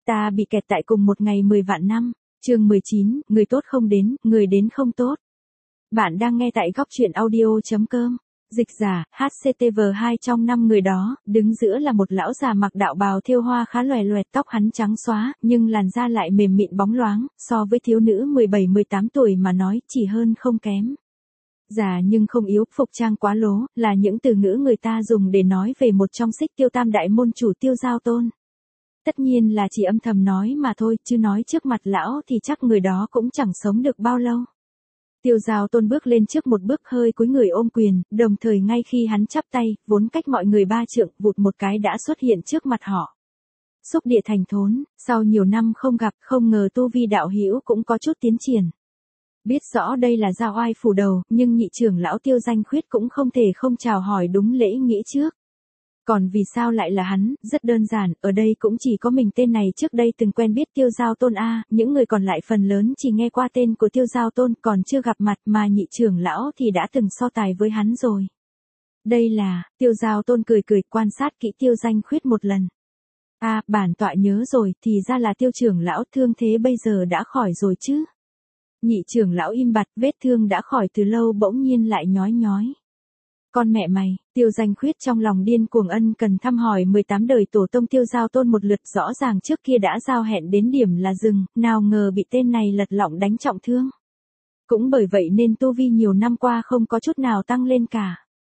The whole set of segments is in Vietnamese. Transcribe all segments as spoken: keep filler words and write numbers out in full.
Ta bị kẹt tại cùng một ngày mười vạn năm. Chương mười chín, người tốt không đến, người đến không tốt. Bạn đang nghe tại góc truyện audio chấm com. Dịch giả, hát xê tê vê hai trong năm người đó, đứng giữa là một lão già mặc đạo bào thêu hoa khá loè loẹt, tóc hắn trắng xóa, nhưng làn da lại mềm mịn bóng loáng, so với thiếu nữ mười bảy mười tám tuổi mà nói, chỉ hơn không kém. Già nhưng không yếu, phục trang quá lố, là những từ ngữ người ta dùng để nói về một trong xích tiêu tam đại môn chủ Tiêu Giao Tôn. Tất nhiên là chỉ âm thầm nói mà thôi, chứ nói trước mặt lão thì chắc người đó cũng chẳng sống được bao lâu. Tiêu Giao Tôn bước lên trước một bước, hơi cúi người ôm quyền, đồng thời ngay khi hắn chắp tay, vốn cách mọi người ba trượng, vụt một cái đã xuất hiện trước mặt họ. Xúc địa thành thốn, sau nhiều năm không gặp, không ngờ tu vi đạo hữu cũng có chút tiến triển. Biết rõ đây là Giao Oai phủ đầu, nhưng nhị trưởng lão Tiêu Danh Khuyết cũng không thể không chào hỏi đúng lễ nghĩa trước. Còn vì sao lại là hắn, rất đơn giản, ở đây cũng chỉ có mình tên này trước đây từng quen biết Tiêu Giao Tôn a, những người còn lại phần lớn chỉ nghe qua tên của Tiêu Giao Tôn, còn chưa gặp mặt, mà nhị trưởng lão thì đã từng so tài với hắn rồi. Đây là, Tiêu Giao Tôn cười cười, quan sát kỹ Tiêu Danh Khuyết một lần. A, à, bản tọa nhớ rồi, thì ra là Tiêu trưởng lão, thương thế bây giờ đã khỏi rồi chứ? Nhị trưởng lão im bặt, vết thương đã khỏi từ lâu bỗng nhiên lại nhói nhói. Con mẹ mày, Tiêu Danh Khuyết trong lòng điên cuồng ân cần thăm hỏi mười tám đời tổ tông Tiêu Giao Tôn một lượt, rõ ràng trước kia đã giao hẹn đến điểm là dừng, nào ngờ bị tên này lật lọng đánh trọng thương. Cũng bởi vậy nên tu vi nhiều năm qua không có chút nào tăng lên cả.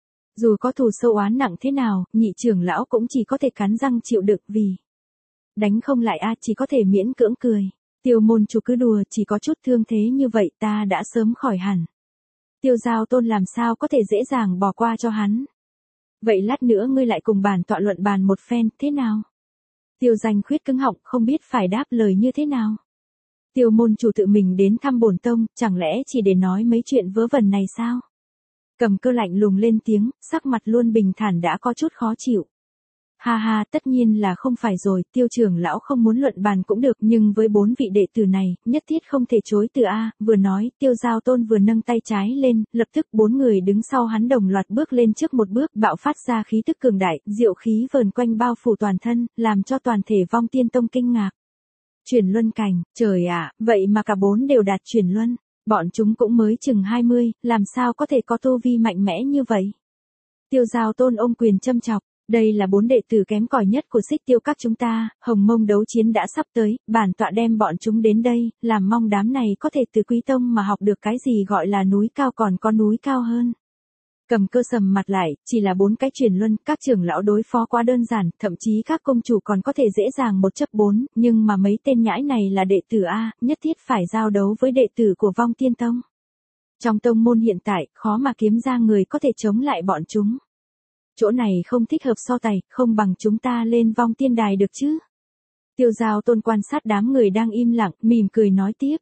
Dù có thù sâu oán nặng thế nào, nhị trưởng lão cũng chỉ có thể cắn răng chịu đựng, vì đánh không lại a, chỉ có thể miễn cưỡng cười. Tiêu môn chủ cứ đùa, chỉ có chút thương thế như vậy ta đã sớm khỏi hẳn. Tiêu Giao Tôn làm sao có thể dễ dàng bỏ qua cho hắn. Vậy lát nữa ngươi lại cùng bản tọa luận bàn một phen, thế nào? Tiêu Danh Khuyết cứng họng, không biết phải đáp lời như thế nào. Tiêu môn chủ tự mình đến thăm bổn tông, chẳng lẽ chỉ để nói mấy chuyện vớ vẩn này sao? Cầm Cơ lạnh lùng lên tiếng, sắc mặt luôn bình thản đã có chút khó chịu. Ha ha, tất nhiên là không phải rồi, Tiêu trưởng lão không muốn luận bàn cũng được, nhưng với bốn vị đệ tử này, nhất thiết không thể chối từ a. Vừa nói, Tiêu Giao Tôn vừa nâng tay trái lên, lập tức bốn người đứng sau hắn đồng loạt bước lên trước một bước, bạo phát ra khí tức cường đại, diệu khí vờn quanh bao phủ toàn thân, làm cho toàn thể Vong Tiên Tông kinh ngạc. Chuyển luân cảnh, trời ạ, vậy mà cả bốn đều đạt chuyển luân, bọn chúng cũng mới chừng hai mươi, làm sao có thể có tu vi mạnh mẽ như vậy? Tiêu Giao Tôn ôm quyền châm chọc. Đây là bốn đệ tử kém cỏi nhất của Xích Tiêu các chúng ta, Hồng Mông đấu chiến đã sắp tới, bản tọa đem bọn chúng đến đây, làm mong đám này có thể từ Quý Tông mà học được cái gì gọi là núi cao còn có núi cao hơn. Cầm Cơ sầm mặt lại, chỉ là bốn cái truyền luân, các trưởng lão đối phó quá đơn giản, thậm chí các công chủ còn có thể dễ dàng một chấp bốn, nhưng mà mấy tên nhãi này là đệ tử A, nhất thiết phải giao đấu với đệ tử của Vong Tiên Tông. Trong tông môn hiện tại, khó mà kiếm ra người có thể chống lại bọn chúng. Chỗ này không thích hợp so tài, không bằng chúng ta lên Vong Tiên Đài được chứ? Tiêu Giao Tôn quan sát đám người đang im lặng, mỉm cười nói tiếp.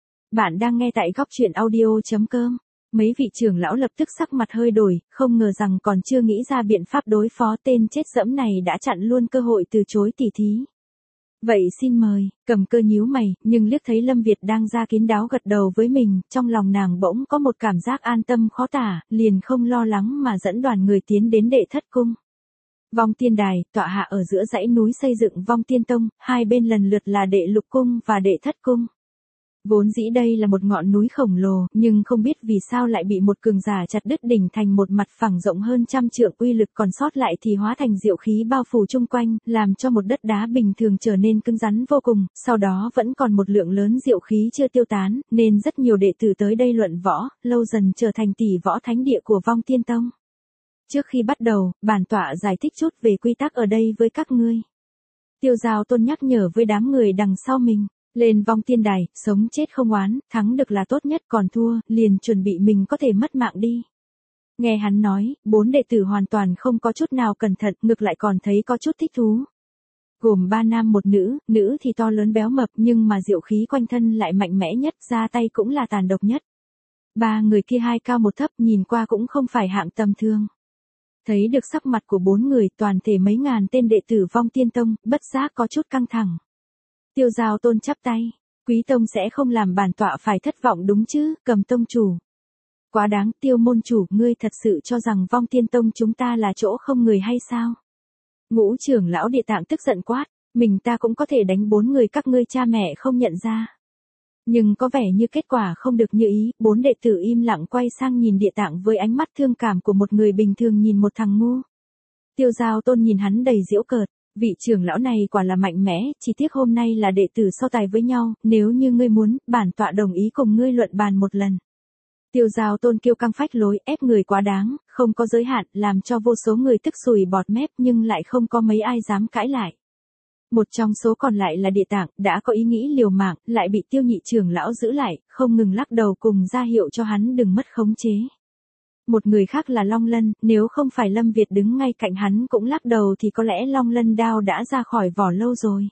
Bạn đang nghe tại góc truyện audio chấm com. Mấy vị trưởng lão lập tức sắc mặt hơi đổi, không ngờ rằng còn chưa nghĩ ra biện pháp đối phó tên chết dẫm này đã chặn luôn cơ hội từ chối tỉ thí. Vậy xin mời, Cầm Cơ nhíu mày, nhưng liếc thấy Lâm Việt đang ra kín đáo gật đầu với mình, trong lòng nàng bỗng có một cảm giác an tâm khó tả, liền không lo lắng mà dẫn đoàn người tiến đến Đệ Thất Cung. Vong Tiên Đài, tọa hạ ở giữa dãy núi xây dựng Vong Tiên Tông, hai bên lần lượt là Đệ Lục Cung và Đệ Thất Cung. Vốn dĩ đây là một ngọn núi khổng lồ, nhưng không biết vì sao lại bị một cường giả chặt đứt đỉnh thành một mặt phẳng rộng hơn trăm trượng, uy lực còn sót lại thì hóa thành diệu khí bao phủ chung quanh, làm cho một đất đá bình thường trở nên cứng rắn vô cùng, sau đó vẫn còn một lượng lớn diệu khí chưa tiêu tán, nên rất nhiều đệ tử tới đây luận võ, lâu dần trở thành tỷ võ thánh địa của Vong Tiên Tông. Trước khi bắt đầu, bản tọa giải thích chút về quy tắc ở đây với các ngươi. Tiêu Giao Tôn nhắc nhở với đám người đằng sau mình. Lên Vong Tiên Đài, sống chết không oán, thắng được là tốt nhất, còn thua, liền chuẩn bị mình có thể mất mạng đi. Nghe hắn nói, bốn đệ tử hoàn toàn không có chút nào cẩn thận, ngược lại còn thấy có chút thích thú. Gồm ba nam một nữ, nữ thì to lớn béo mập nhưng mà diệu khí quanh thân lại mạnh mẽ nhất, ra tay cũng là tàn độc nhất. Ba người kia hai cao một thấp, nhìn qua cũng không phải hạng tầm thường. Thấy được sắc mặt của bốn người, toàn thể mấy ngàn tên đệ tử Vong Tiên Tông, bất giác có chút căng thẳng. Tiêu Giao Tôn chắp tay, Quý Tông sẽ không làm bản tọa phải thất vọng đúng chứ, Cầm tông chủ. Quá đáng, Tiêu môn chủ, ngươi thật sự cho rằng Vong Tiên Tông chúng ta là chỗ không người hay sao? Ngũ trưởng lão Địa Tạng tức giận quát, Mình ta cũng có thể đánh bốn người các ngươi cha mẹ không nhận ra. Nhưng có vẻ như kết quả không được như ý, bốn đệ tử im lặng quay sang nhìn Địa Tạng với ánh mắt thương cảm của một người bình thường nhìn một thằng ngu. Tiêu Giao Tôn nhìn hắn đầy giễu cợt, vị trưởng lão này quả là mạnh mẽ, chỉ tiếc hôm nay là đệ tử so tài với nhau, nếu như ngươi muốn, bản tọa đồng ý cùng ngươi luận bàn một lần. Tiêu Giao Tôn kiêu căng phách lối, ép người quá đáng, không có giới hạn, làm cho vô số người tức sùi bọt mép nhưng lại không có mấy ai dám cãi lại. Một trong số còn lại là Địa Tạng, đã có ý nghĩ liều mạng, lại bị Tiêu nhị trưởng lão giữ lại, không ngừng lắc đầu cùng ra hiệu cho hắn đừng mất khống chế. Một người khác là Long Lân, nếu không phải Lâm Việt đứng ngay cạnh hắn cũng lắc đầu thì có lẽ Long Lân đao đã ra khỏi vỏ lâu rồi.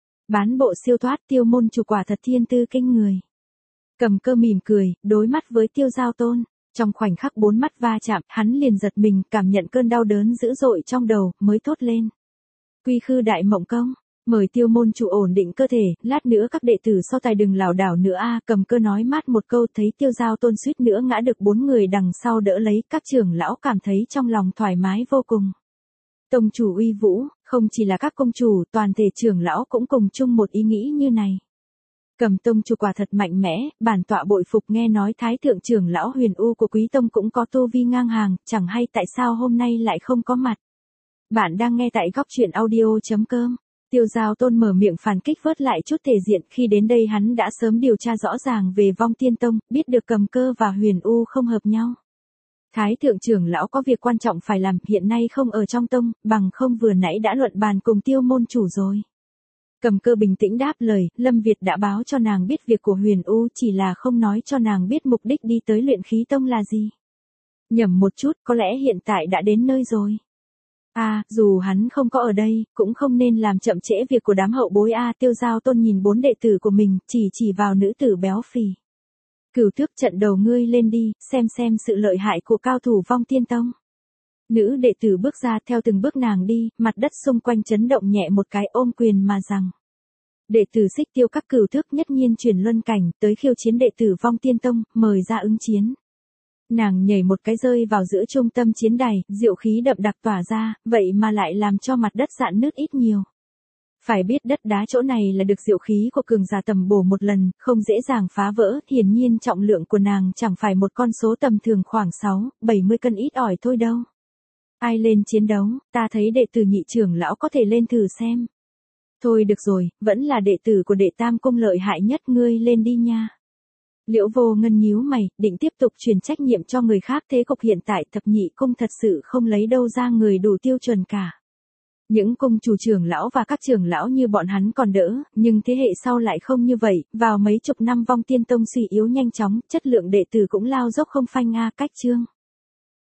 Bán bộ siêu thoát, Tiêu môn chủ quả thật thiên tư kinh người. Cầm Cơ mỉm cười, đối mắt với Tiêu Giao Tôn. Trong khoảnh khắc bốn mắt va chạm, hắn liền giật mình, cảm nhận cơn đau đớn dữ dội trong đầu, mới thốt lên. Quy khư đại mộng công, mời Tiêu môn chủ ổn định cơ thể, lát nữa các đệ tử so tài đừng lảo đảo nữa a. Cầm Cơ nói mát một câu, thấy Tiêu Giao Tôn suýt nữa ngã được bốn người đằng sau đỡ lấy, các trưởng lão cảm thấy trong lòng thoải mái vô cùng. Tông chủ uy vũ, không chỉ là các công chủ, toàn thể trưởng lão cũng cùng chung một ý nghĩ như này. Cầm tông chủ quả thật mạnh mẽ, bản tọa bội phục, nghe nói thái thượng trưởng lão Huyền U của Quý tông cũng có tu vi ngang hàng, chẳng hay tại sao hôm nay lại không có mặt. Bạn đang nghe tại góc truyện audio.com. Tiêu Giao Tôn mở miệng phản kích vớt lại chút thể diện, khi đến đây hắn đã sớm điều tra rõ ràng về Vong Tiên Tông, biết được Cầm Cơ và Huyền U không hợp nhau. Thái thượng trưởng lão có việc quan trọng phải làm, hiện nay không ở trong tông, bằng không vừa nãy đã luận bàn cùng Tiêu môn chủ rồi. Cầm Cơ bình tĩnh đáp lời, Lâm Việt đã báo cho nàng biết việc của Huyền U, chỉ là không nói cho nàng biết mục đích đi tới Luyện Khí Tông là gì. Nhầm một chút, có lẽ hiện tại đã đến nơi rồi. À, dù hắn không có ở đây, cũng không nên làm chậm trễ việc của đám hậu bối a. À, Tiêu Giao Tôn nhìn bốn đệ tử của mình, chỉ chỉ vào nữ tử béo phì. Cửu Thước trận đầu ngươi lên đi, xem xem sự lợi hại của cao thủ Vong Tiên Tông. Nữ đệ tử bước ra, theo từng bước nàng đi, mặt đất xung quanh chấn động nhẹ một cái, ôm quyền mà rằng. Đệ tử Xích Tiêu các Cửu Thước nhất nhiên chuyển luân cảnh, tới khiêu chiến đệ tử Vong Tiên Tông, mời ra ứng chiến. Nàng nhảy một cái rơi vào giữa trung tâm chiến đài, diệu khí đậm đặc tỏa ra, vậy mà lại làm cho mặt đất rạn nứt ít nhiều. Phải biết đất đá chỗ này là được diệu khí của cường giả tầm bổ một lần, không dễ dàng phá vỡ, hiển nhiên trọng lượng của nàng chẳng phải một con số tầm thường khoảng sáu, bảy mươi cân ít ỏi thôi đâu. Ai lên chiến đấu, ta thấy đệ tử nhị trưởng lão có thể lên thử xem. Thôi được rồi, vẫn là đệ tử của đệ tam cung lợi hại nhất, ngươi lên đi nha. Liễu Vô Ngân nhíu mày, định tiếp tục truyền trách nhiệm cho người khác, thế cục hiện tại thập nhị cung thật sự không lấy đâu ra người đủ tiêu chuẩn cả. Những cung chủ trưởng lão và các trưởng lão như bọn hắn còn đỡ, nhưng thế hệ sau lại không như vậy, vào mấy chục năm Vong Tiên Tông suy yếu nhanh chóng, chất lượng đệ tử cũng lao dốc không phanh a. Cách chương